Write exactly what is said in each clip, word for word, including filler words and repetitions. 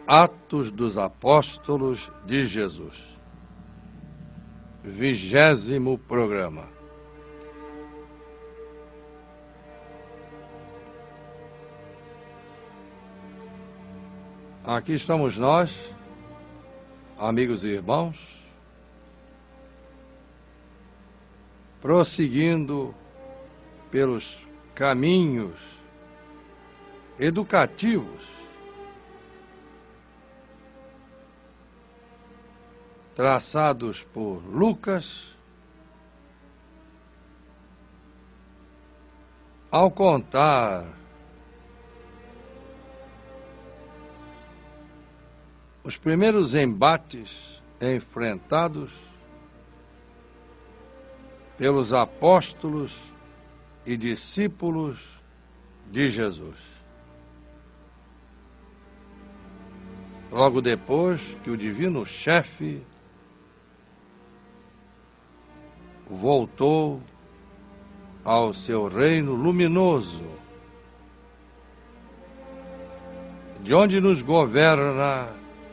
Atos dos Apóstolos de Jesus. Vigésimo programa. Aqui estamos nós, amigos e irmãos, prosseguindo pelos caminhos educativos traçados por Lucas ao contar os primeiros embates enfrentados pelos apóstolos e discípulos de Jesus. Logo depois que o divino chefe voltou ao seu reino luminoso, de onde nos governa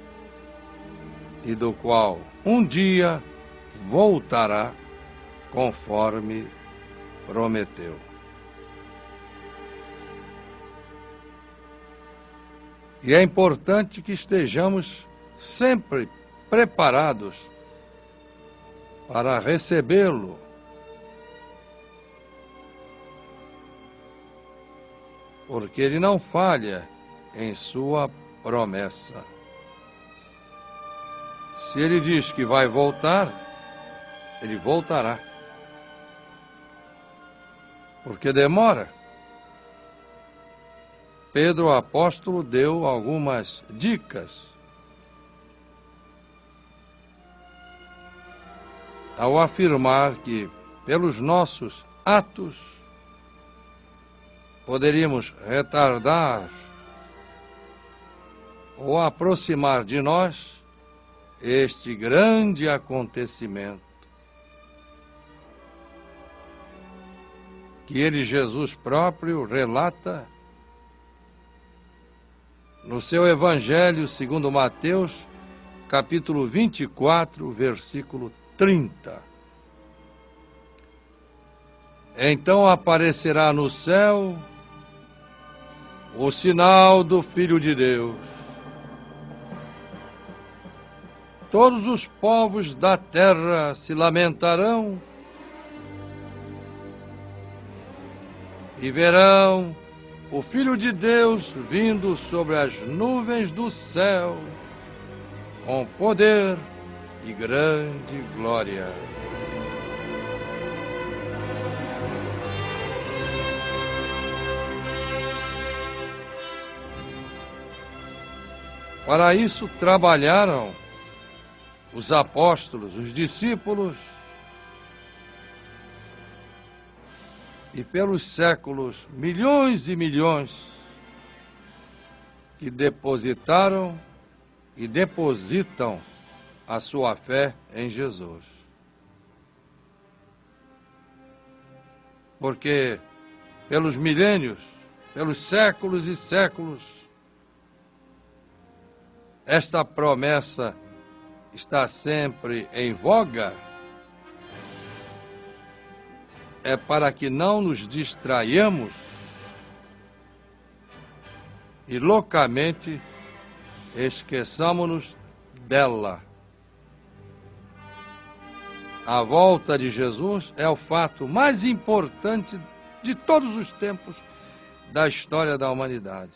e do qual um dia voltará conforme prometeu. E é importante que estejamos sempre preparados para recebê-lo, porque ele não falha em sua promessa. Se ele diz que vai voltar, ele voltará. Porque demora. Pedro, o apóstolo, deu algumas dicas ao afirmar que, pelos nossos atos, poderíamos retardar ou aproximar de nós este grande acontecimento que ele, Jesus próprio, relata no seu Evangelho segundo Mateus, capítulo vinte e quatro, versículo trinta. Então aparecerá no céu o sinal do Filho de Deus. Todos os povos da terra se lamentarão e verão o Filho de Deus vindo sobre as nuvens do céu, com poder e grande glória. Para isso trabalharam os apóstolos, os discípulos, e pelos séculos, milhões e milhões que depositaram e depositam a sua fé em Jesus. Porque pelos milênios, pelos séculos e séculos, esta promessa está sempre em voga. É para que não nos distraiamos e loucamente esqueçamos-nos dela. A volta de Jesus é o fato mais importante de todos os tempos da história da humanidade.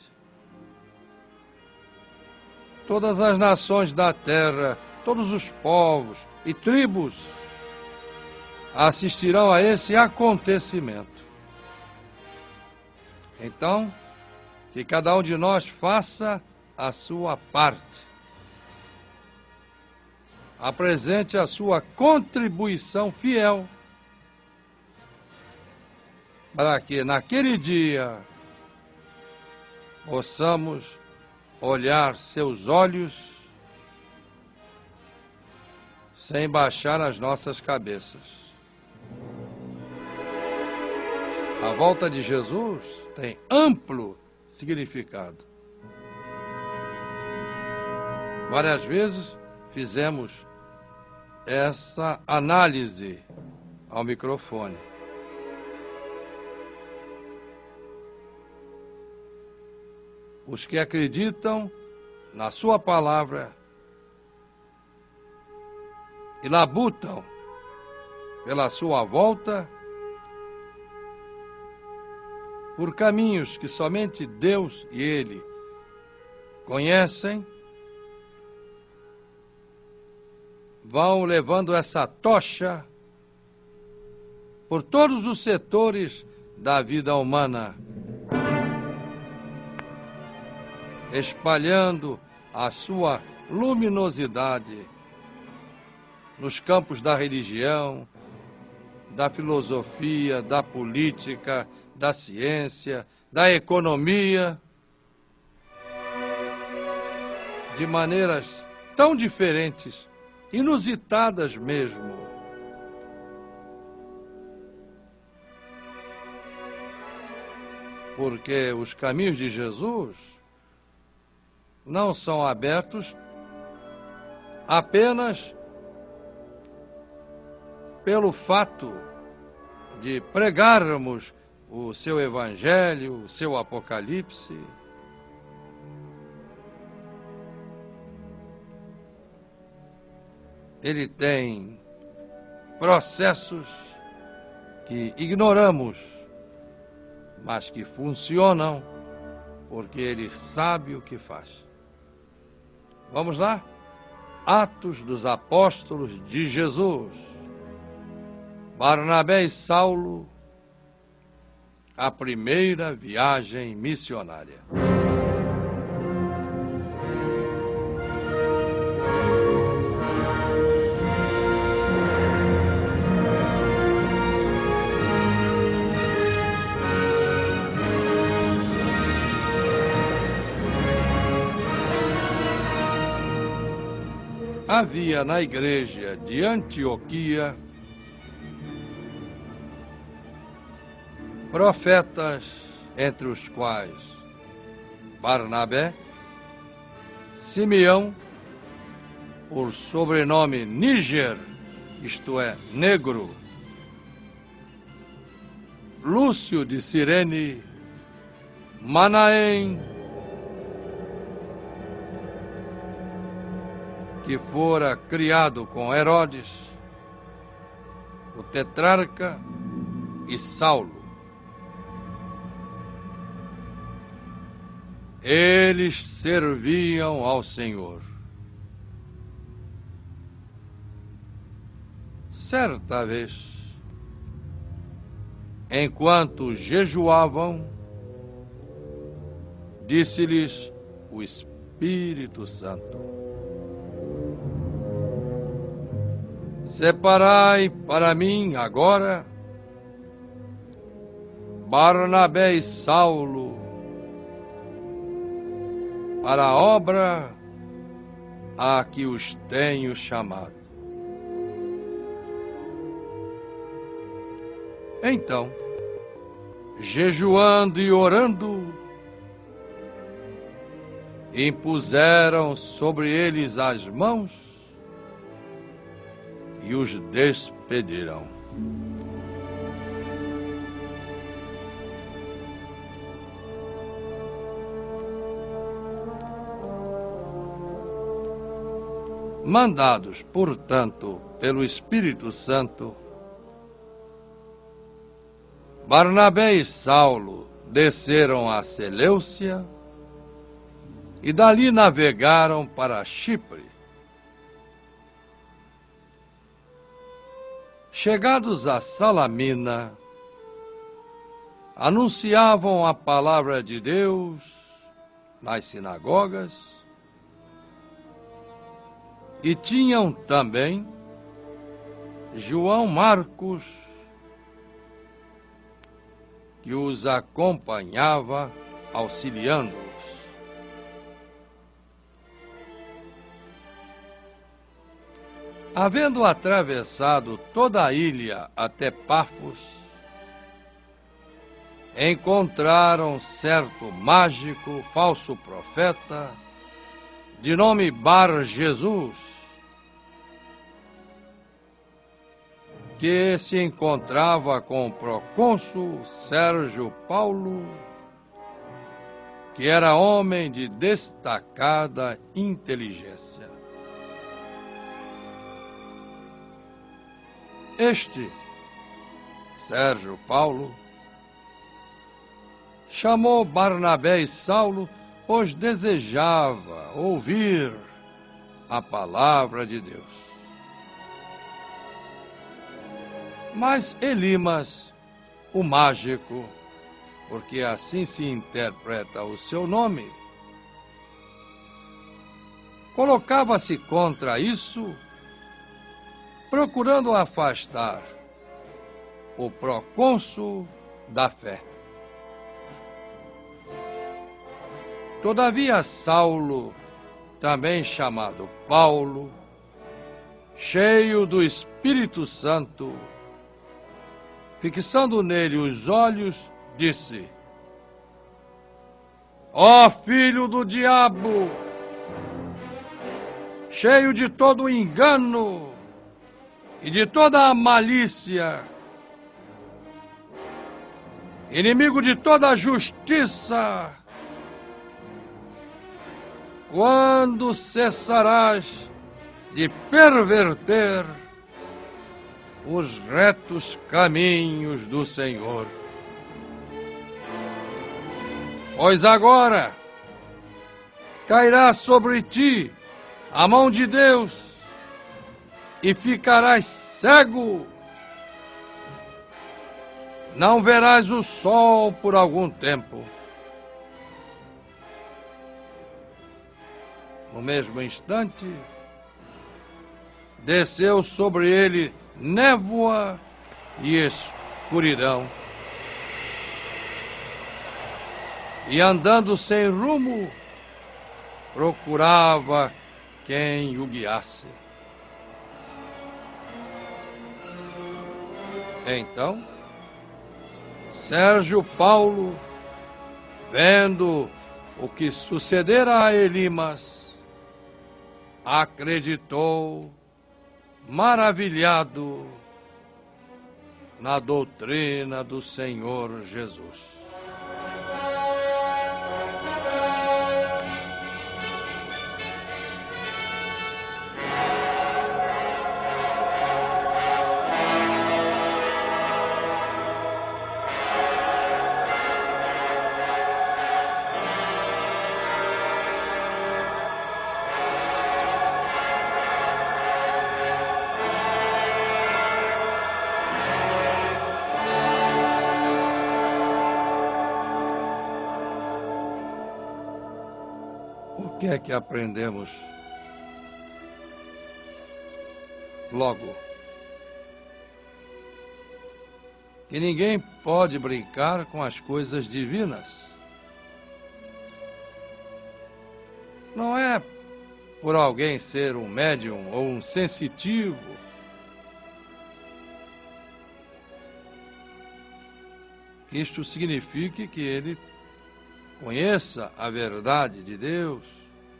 Todas as nações da terra, todos os povos e tribos assistirão a esse acontecimento. Então, que cada um de nós faça a sua parte. Apresente a sua contribuição fiel para que naquele dia possamos olhar seus olhos sem baixar as nossas cabeças. A volta de Jesus tem amplo significado. Várias vezes fizemos essa análise ao microfone. Os que acreditam na sua palavra e labutam pela sua volta por caminhos que somente Deus e Ele conhecem, vão levando essa tocha por todos os setores da vida humana, espalhando a sua luminosidade nos campos da religião, da filosofia, da política, da ciência, da economia, de maneiras tão diferentes, inusitadas mesmo. Porque os caminhos de Jesus não são abertos apenas pelo fato de pregarmos o seu evangelho, o seu apocalipse. Ele tem processos que ignoramos, mas que funcionam porque ele sabe o que faz. Vamos lá? Atos dos Apóstolos de Jesus. Barnabé e Saulo, a primeira viagem missionária. Havia na igreja de Antioquia profetas, entre os quais Barnabé, Simeão, por sobrenome Níger, isto é, negro, Lúcio de Cirene, Manaém, que fora criado com Herodes, o tetrarca, e Saulo. Eles serviam ao Senhor. Certa vez, enquanto jejuavam, disse-lhes o Espírito Santo: separai para mim agora Barnabé e Saulo para a obra a que os tenho chamado. Então, jejuando e orando, impuseram sobre eles as mãos e os despediram. Mandados, portanto, pelo Espírito Santo, Barnabé e Saulo desceram a Seleucia e dali navegaram para Chipre. Chegados a Salamina, anunciavam a palavra de Deus nas sinagogas e tinham também João Marcos, que os acompanhava, auxiliando-os. Havendo atravessado toda a ilha até Pafos, encontraram certo mágico, falso profeta, de nome Bar Jesus, que se encontrava com o procônsul Sérgio Paulo, que era homem de destacada inteligência. Este, Sérgio Paulo, chamou Barnabé e Saulo, pois desejava ouvir a palavra de Deus. Mas Elimas, o mágico, porque assim se interpreta o seu nome, colocava-se contra isso, procurando afastar o procônsul da fé. Todavia Saulo, também chamado Paulo, cheio do Espírito Santo, fixando nele os olhos, disse: Ó filho do diabo, cheio de todo o engano e de toda a malícia, inimigo de toda a justiça, quando cessarás de perverter os retos caminhos do Senhor? Pois agora cairá sobre ti a mão de Deus e ficarás cego. Não verás o sol por algum tempo. No mesmo instante, desceu sobre ele névoa e escuridão. E andando sem rumo, procurava quem o guiasse. Então, Sérgio Paulo, vendo o que sucedera a Elimas, acreditou, maravilhado, na doutrina do Senhor Jesus. O que é que aprendemos? Logo, que ninguém pode brincar com as coisas divinas. Não é por alguém ser um médium ou um sensitivo que isto signifique que ele conheça a verdade de Deus.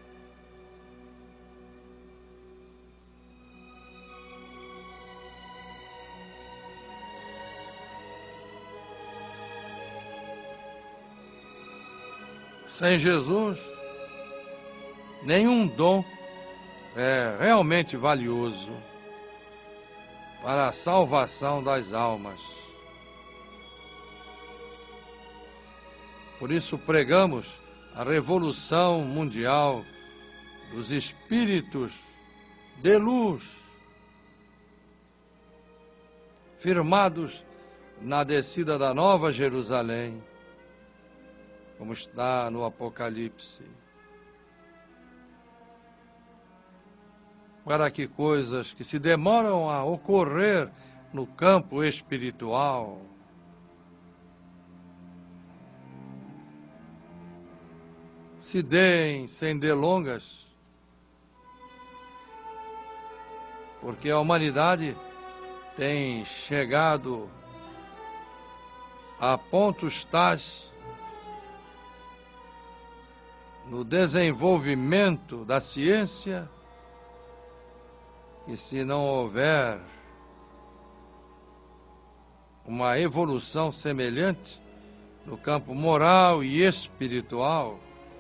Sem Jesus, nenhum dom é realmente valioso para a salvação das almas. Por isso pregamos a revolução mundial dos espíritos de luz, firmados na descida da Nova Jerusalém, como está no Apocalipse, para que coisas que se demoram a ocorrer no campo espiritual se deem sem delongas, porque a humanidade tem chegado a pontos tais no desenvolvimento da ciência, e se não houver uma evolução semelhante no campo moral e espiritual,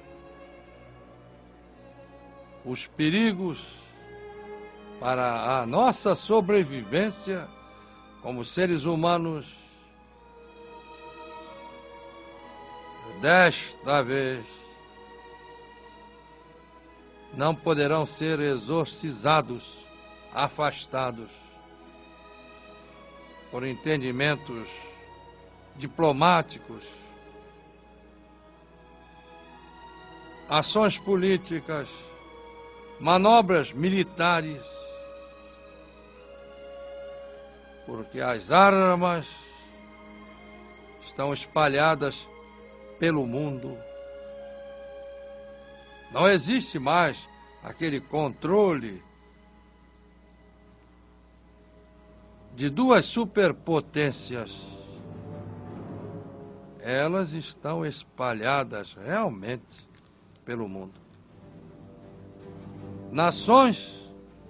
os perigos para a nossa sobrevivência como seres humanos, desta vez, não poderão ser exorcizados, afastados por entendimentos diplomáticos, ações políticas, manobras militares, porque as armas estão espalhadas pelo mundo. Não existe mais aquele controle de duas superpotências. Elas estão espalhadas realmente pelo mundo. Nações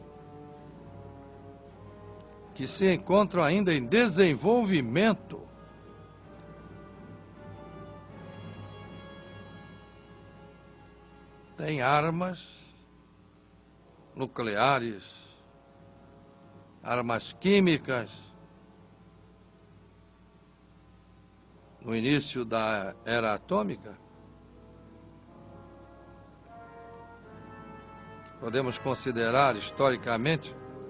que se encontram ainda em desenvolvimento têm armas nucleares, armas químicas. No início da era atômica, podemos considerar historicamente,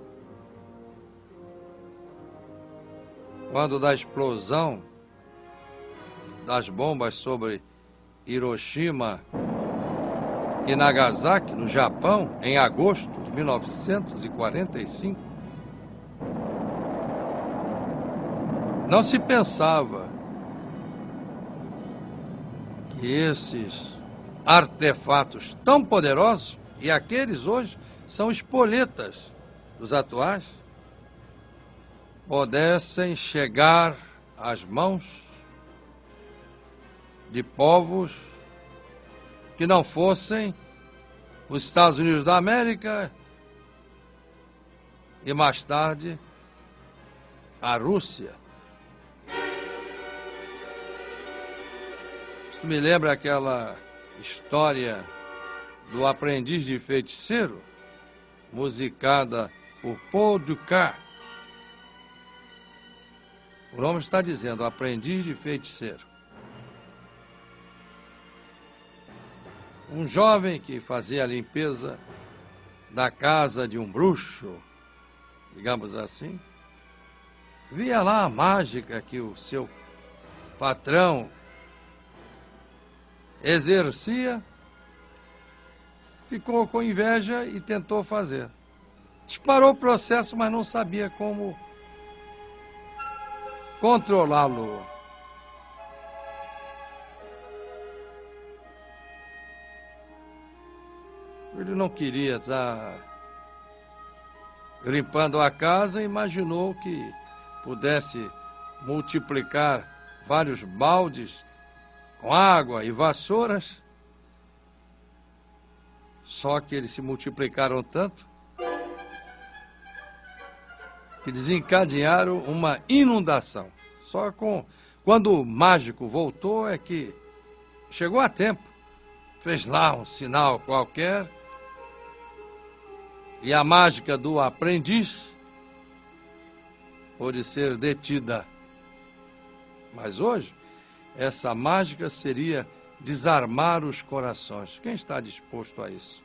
quando da explosão das bombas sobre Hiroshima e Nagasaki, no Japão, em agosto de mil novecentos e quarenta e cinco, não se pensava que esses artefatos tão poderosos, e aqueles hoje são espoletas dos atuais, pudessem chegar às mãos de povos que não fossem os Estados Unidos da América e mais tarde a Rússia. Isto me lembra aquela história do aprendiz de feiticeiro, musicada por Paul Dukas. O nome está dizendo, aprendiz de feiticeiro. Um jovem que fazia a limpeza da casa de um bruxo, digamos assim, via lá a mágica que o seu patrão exercia, ficou com inveja e tentou fazer. Disparou o processo, mas não sabia como controlá-lo. Ele não queria estar limpando a casa e imaginou que pudesse multiplicar vários baldes com água e vassouras. Só que eles se multiplicaram tanto que desencadearam uma inundação. Só com quando o mágico voltou é que chegou a tempo, fez lá um sinal qualquer, e a mágica do aprendiz pôde ser detida. Mas hoje, essa mágica seria desarmar os corações. Quem está disposto a isso?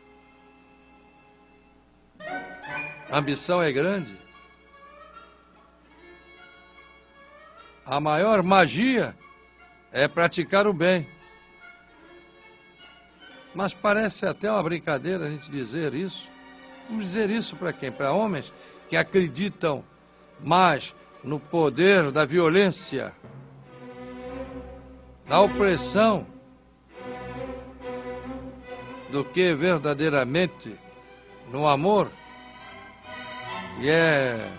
A ambição é grande. A maior magia é praticar o bem. Mas parece até uma brincadeira a gente dizer isso. Vamos dizer isso para quem? Para homens que acreditam mais no poder da violência, da opressão, do que verdadeiramente no amor, e é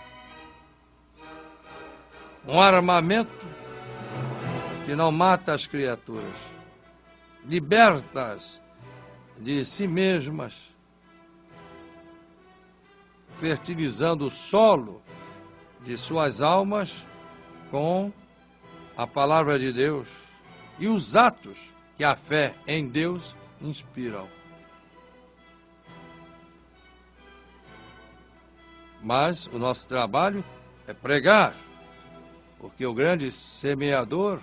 um armamento que não mata as criaturas, liberta-as de si mesmas, fertilizando o solo de suas almas com a palavra de Deus e os atos que a fé em Deus inspiram. Mas o nosso trabalho é pregar, porque o grande semeador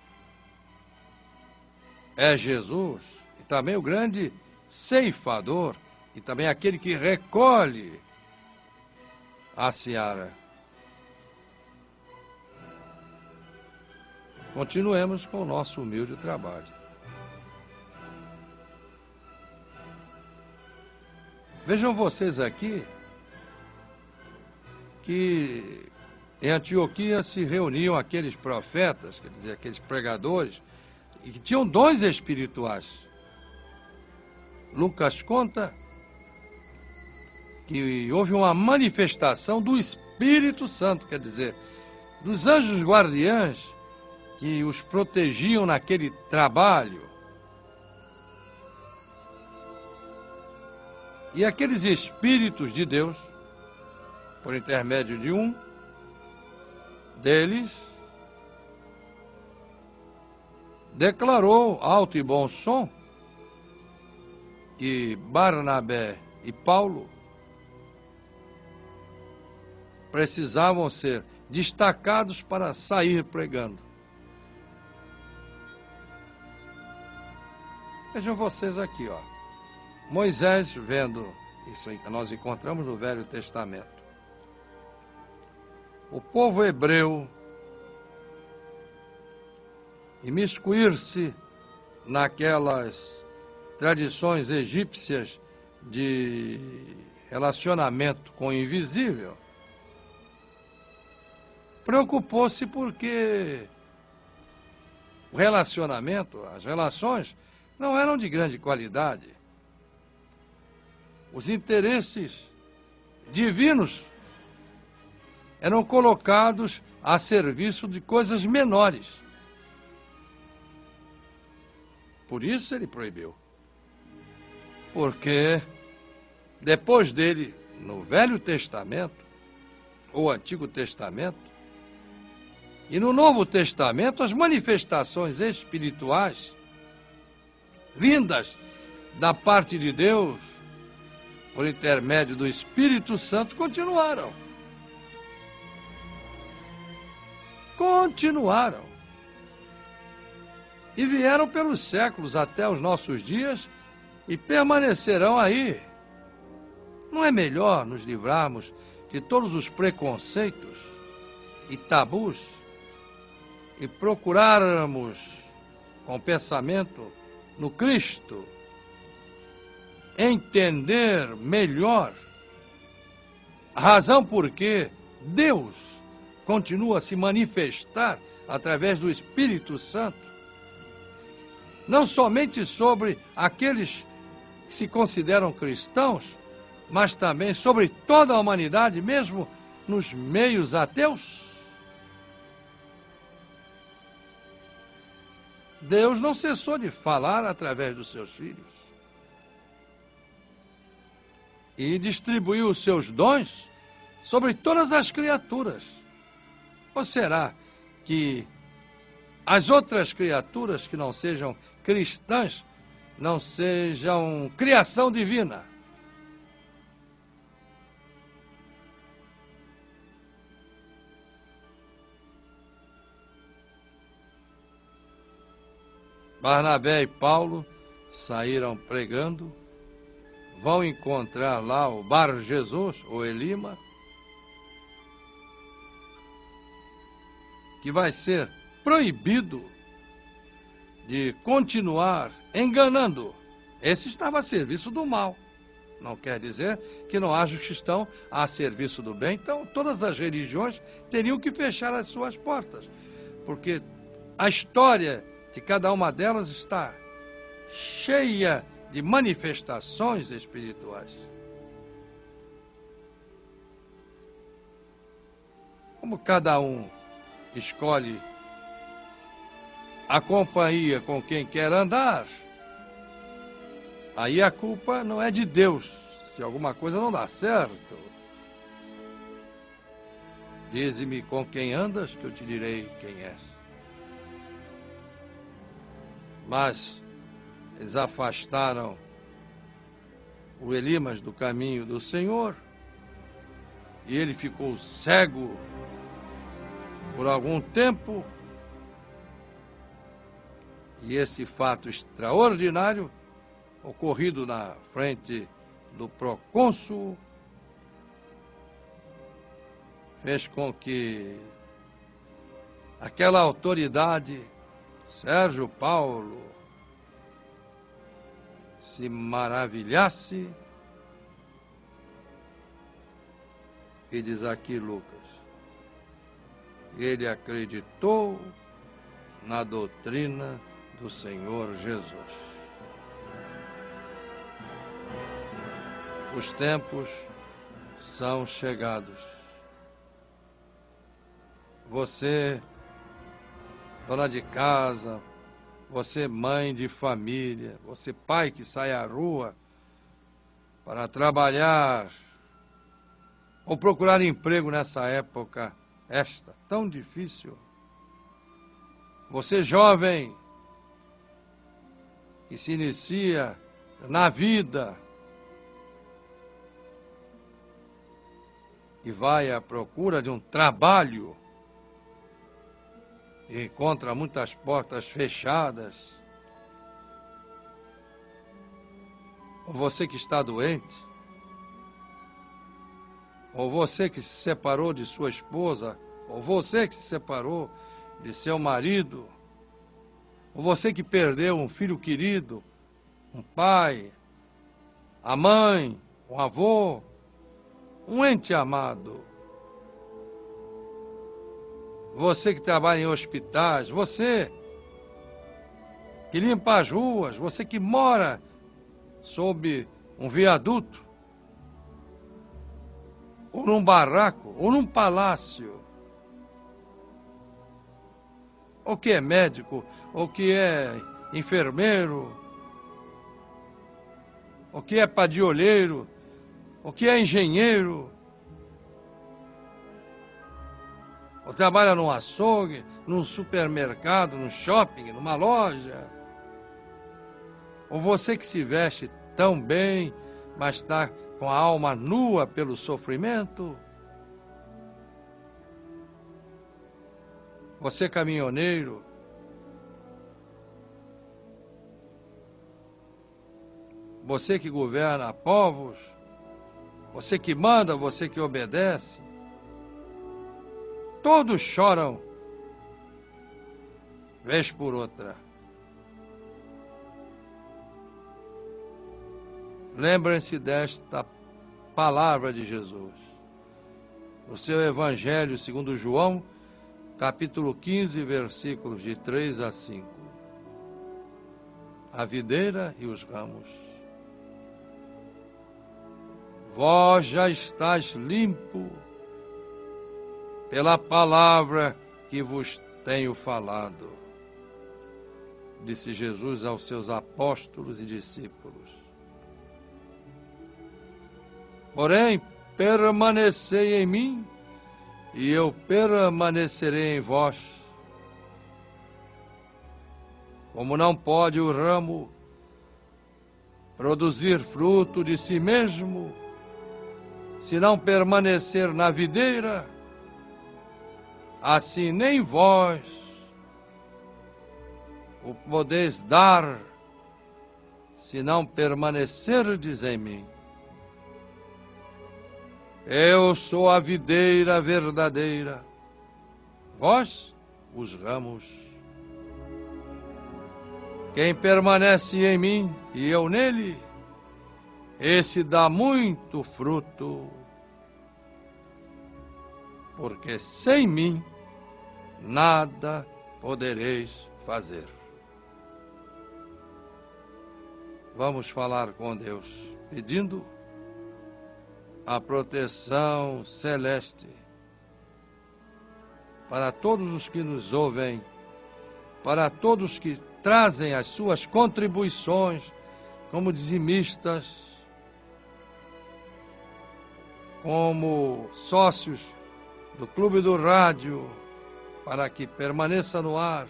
é Jesus, e também o grande ceifador, e também aquele que recolhe a seara. Continuemos com o nosso humilde trabalho. Vejam vocês aqui que em Antioquia se reuniam aqueles profetas, quer dizer, aqueles pregadores, e que tinham dons espirituais. Lucas conta que houve uma manifestação do Espírito Santo, quer dizer, dos anjos guardiães que os protegiam naquele trabalho. E aqueles Espíritos de Deus, por intermédio de um deles, declarou alto e bom som que Barnabé e Paulo precisavam ser destacados para sair pregando. Vejam vocês aqui, ó. Moisés, vendo isso aí que nós encontramos no Velho Testamento, o povo hebreu imiscuir-se naquelas tradições egípcias de relacionamento com o invisível, preocupou-se porque o relacionamento, as relações, não eram de grande qualidade. Os interesses divinos eram colocados a serviço de coisas menores. Por isso ele proibiu. Porque depois dele, no Velho Testamento, ou Antigo Testamento, e no Novo Testamento, as manifestações espirituais vindas da parte de Deus, por intermédio do Espírito Santo, continuaram. Continuaram. E vieram pelos séculos até os nossos dias e permanecerão aí. Não é melhor nos livrarmos de todos os preconceitos e tabus e procurarmos, com pensamento no Cristo, entender melhor a razão por que Deus continua a se manifestar através do Espírito Santo, não somente sobre aqueles que se consideram cristãos, mas também sobre toda a humanidade, mesmo nos meios ateus? Deus não cessou de falar através dos seus filhos e distribuiu os seus dons sobre todas as criaturas. Ou será que as outras criaturas que não sejam cristãs não sejam criação divina? Barnabé e Paulo saíram pregando, vão encontrar lá o Bar Jesus, ou Elima, que vai ser proibido de continuar enganando. Esse estava a serviço do mal. Não quer dizer que não haja os que estão a serviço do bem. Então, todas as religiões teriam que fechar as suas portas, porque a história de cada uma delas está cheia de manifestações espirituais. Como cada um escolhe a companhia com quem quer andar, aí a culpa não é de Deus, se alguma coisa não dá certo. Dize-me com quem andas, que eu te direi quem és. Mas eles afastaram o Elimas do caminho do Senhor, e ele ficou cego por algum tempo. E esse fato extraordinário, ocorrido na frente do procônsul, fez com que aquela autoridade, Sérgio Paulo, se maravilhasse. E diz aqui Lucas, ele acreditou na doutrina do Senhor Jesus. Os tempos são chegados. Você, dona de casa, você, mãe de família, você, pai que sai à rua para trabalhar ou procurar emprego nessa época, esta tão difícil. Você, jovem, que se inicia na vida e vai à procura de um trabalho e encontra muitas portas fechadas. Ou você que está doente, ou você que se separou de sua esposa, ou você que se separou de seu marido, ou você que perdeu um filho querido, um pai, a mãe, um avô, um ente amado. Você que trabalha em hospitais, você que limpa as ruas, você que mora sob um viaduto, ou num barraco, ou num palácio, ou que é médico, ou que é enfermeiro, ou que é padiolheiro, ou que é engenheiro, ou trabalha num açougue, num supermercado, num shopping, numa loja, ou você que se veste tão bem, mas está com a alma nua pelo sofrimento, você caminhoneiro, você que governa povos, você que manda, você que obedece, todos choram, vez por outra. Lembrem-se desta palavra de Jesus. No seu Evangelho segundo João, capítulo quinze, versículos de três a cinco. A videira e os ramos. Vós já estáis limpo pela palavra que vos tenho falado, disse Jesus aos seus apóstolos e discípulos. Porém, permanecei em mim, e eu permanecerei em vós. Como não pode o ramo produzir fruto de si mesmo, se não permanecer na videira, assim nem vós o podeis dar, se não permanecerdes em mim. Eu sou a videira verdadeira, vós os ramos. Quem permanece em mim e eu nele, esse dá muito fruto, porque sem mim nada podereis fazer. Vamos falar com Deus, pedindo a proteção celeste para todos os que nos ouvem, para todos que trazem as suas contribuições como dizimistas, como sócios do Clube do Rádio, para que permaneça no ar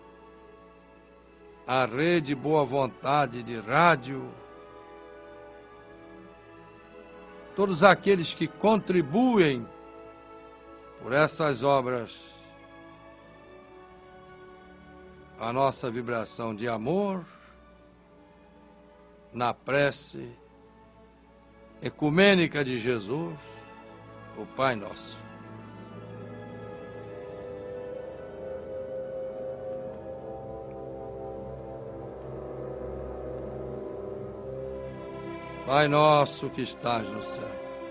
a rede Boa Vontade de rádio, todos aqueles que contribuem por essas obras, a nossa vibração de amor na prece ecumênica de Jesus, o Pai Nosso. Pai nosso que estás no céu,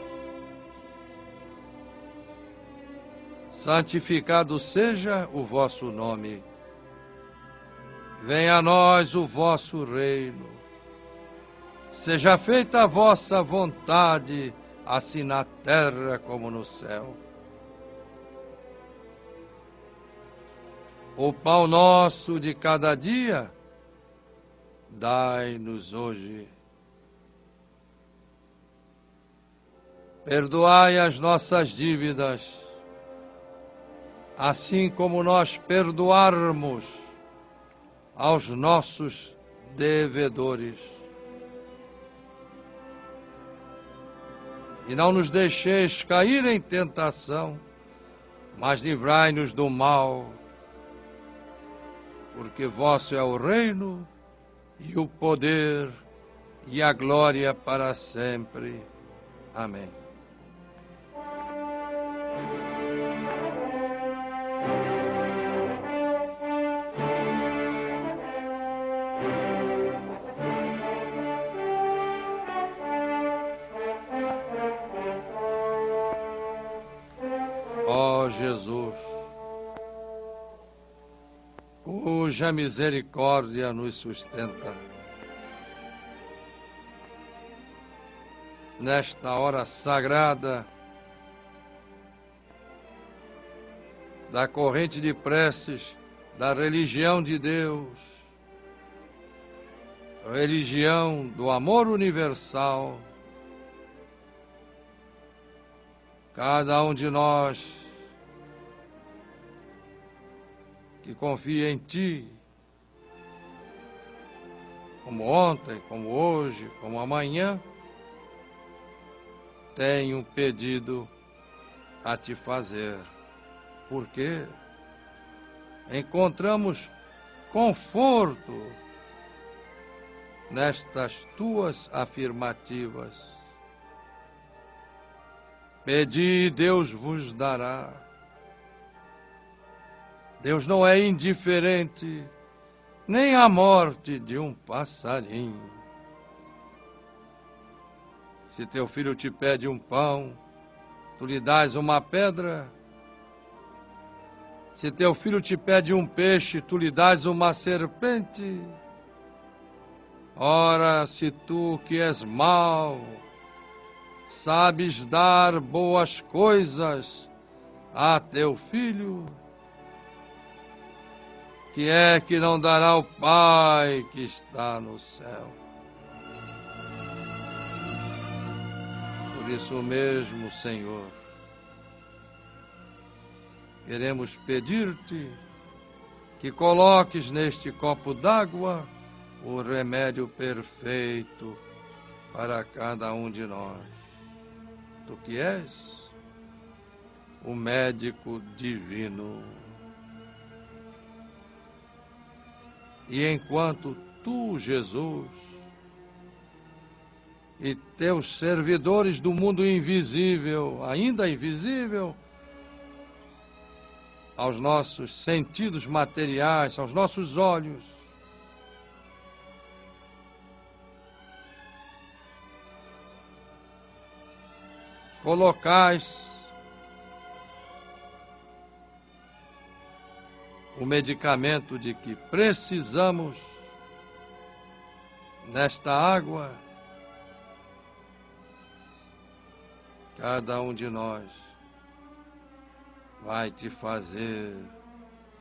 santificado seja o vosso nome. Venha a nós o vosso reino. Seja feita a vossa vontade, assim na terra como no céu. O pão nosso de cada dia, dai-nos hoje. Perdoai as nossas dívidas, assim como nós perdoarmos aos nossos devedores. E não nos deixeis cair em tentação, mas livrai-nos do mal, porque vosso é o reino, e o poder, e a glória para sempre. Amém. Ó Jesus, cuja misericórdia nos sustenta, nesta hora sagrada da corrente de preces da religião de Deus, religião do amor universal, cada um de nós que confia em Ti, como ontem, como hoje, como amanhã, tem um pedido a Te fazer. Porque encontramos conforto nestas Tuas afirmativas. Pedi e Deus vos dará. Deus não é indiferente, nem à morte de um passarinho. Se teu filho te pede um pão, tu lhe dás uma pedra. Se teu filho te pede um peixe, tu lhe dás uma serpente. Ora, se tu que és mau, sabes dar boas coisas a teu filho, que é que não dará o Pai que está no céu? Por isso mesmo, Senhor, queremos pedir-te que coloques neste copo d'água o remédio perfeito para cada um de nós. Tu que és o médico divino. E enquanto tu, Jesus, e teus servidores do mundo invisível, ainda invisível, aos nossos sentidos materiais, aos nossos olhos, colocais o medicamento de que precisamos nesta água, cada um de nós vai te fazer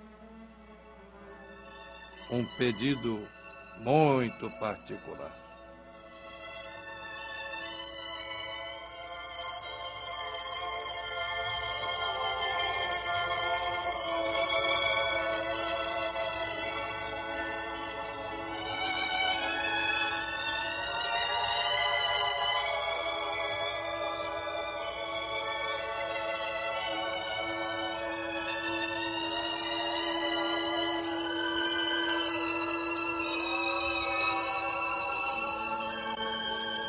um pedido muito particular.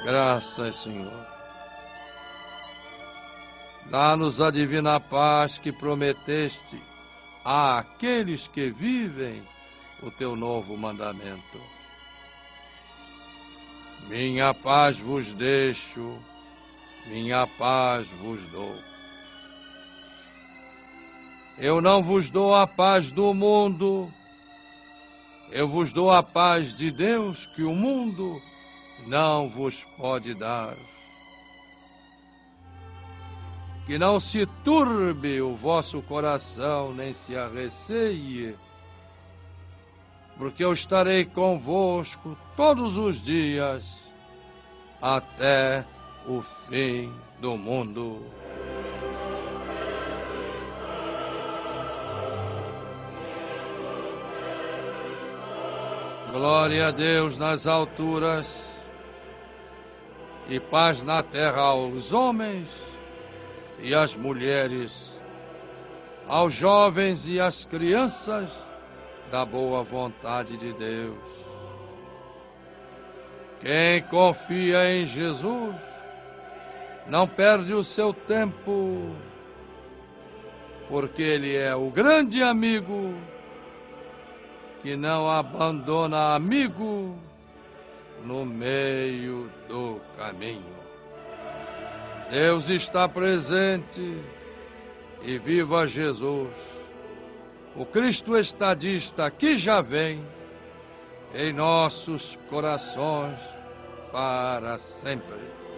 Graças, Senhor. Dá-nos a divina paz que prometeste àqueles que vivem o teu novo mandamento. Minha paz vos deixo, minha paz vos dou. Eu não vos dou a paz do mundo, eu vos dou a paz de Deus que o mundo não vos pode dar. Que não se turbe o vosso coração, nem se arreceie, porque eu estarei convosco todos os dias, até o fim do mundo. Glória a Deus nas alturas e paz na terra aos homens e às mulheres, aos jovens e às crianças da boa vontade de Deus. Quem confia em Jesus não perde o seu tempo, porque Ele é o grande amigo que não abandona amigo no meio do caminho. Deus está presente e viva Jesus, o Cristo estadista que já vem em nossos corações para sempre.